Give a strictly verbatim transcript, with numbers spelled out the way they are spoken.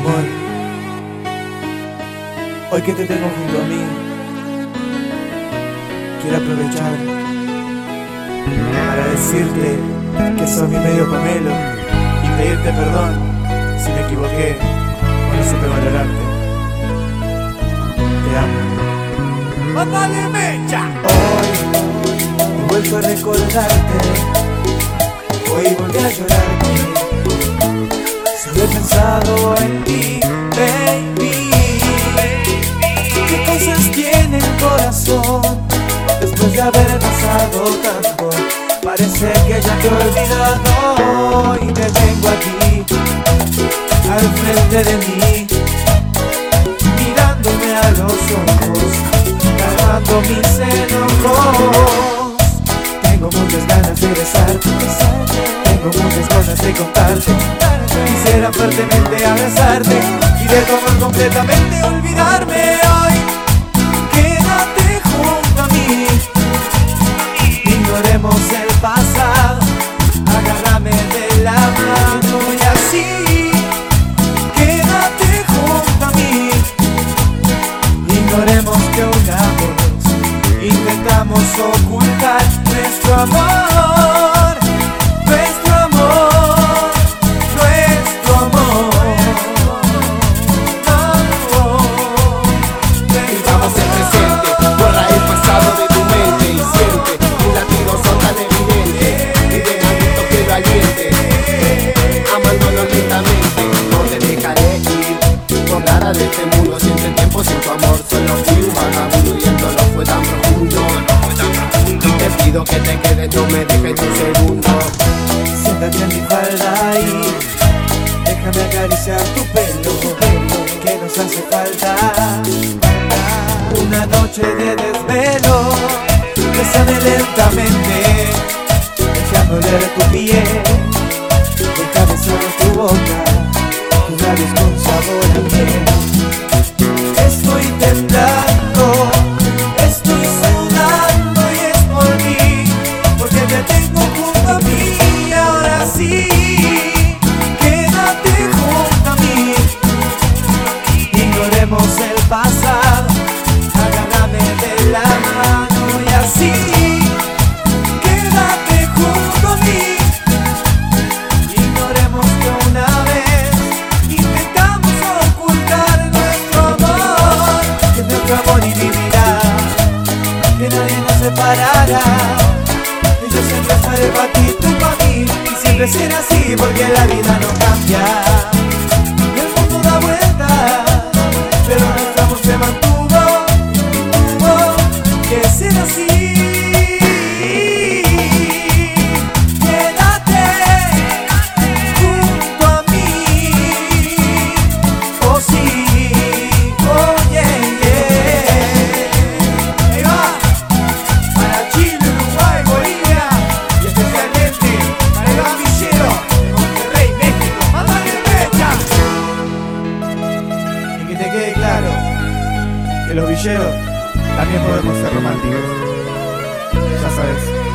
amor, hoy que te tengo junto a mí, quiero aprovechar para decirte que soy mi medio pomelo y pedirte perdón si me equivoqué o no supe valorarte. Te amo. ¡Mándale mecha! Hoy he vuelto a recordarte, hoy volví a llorarte. Solo he pensado en ti, baby. ¿Qué cosas tiene el corazón después de haber pasado tanto? Parece que ya te he olvidado y te tengo aquí, al frente de mí, mirándome a los ojos, calmando mis enojos. Tengo muchas ganas de besarte, tengo muchas cosas de contarte. Quisiera fuertemente abrazarte y de todo completamente olvidarme hoy. Quédate junto a mí, ignoremos el pasado, agárrame de la mano y así. Quédate junto a mí, ignoremos que una vez intentamos ocultar nuestro amor, nuestro amor, nuestro amor. Oh, oh, Vivamos el presente, borra el pasado de tu mente y siente, tus latidos son tan evidentes, vive el gusto que lo aliente, amándonos lentamente, no te dejaré ir, por nada de este mundo, siente el tiempo sin tu amor, solo fui un vagabundo y esto no fue tan profundo, te pido que te quedes, no me dejes un segundo. siéntate en mi falda y déjame acariciar tu pelo, que nos hace falta una noche de desvelo. Bésame lentamente, dejando oler tu piel, déjame solo tu boca, tus labios con sabor a miel. Estoy temblando, estoy sudando y es por mí, porque te tengo junto a mí. Ahora sí, quédate junto a mí, ignoremos el pasado, agárrame de la mano y así. Quédate junto a mí, ignoremos que una vez intentamos ocultar nuestro amor, que nuestro amor vivirá, que nadie nos separará. Y yo siempre estaré para ti, tú para mí, y siempre será así porque la vida no cambia y el mundo da vuelta, pero nuestro amor se mantuvo, tuvo que ser así. Quédate junto a mí, oh sí, oh yeah, yeah. Ahí va, para Chile, Uruguay, Bolivia y especialmente para el Villero de Monterrey, México. ¡Mándale mecha! Y que te quede claro que los villeros también podemos ser románticos, ya sabes.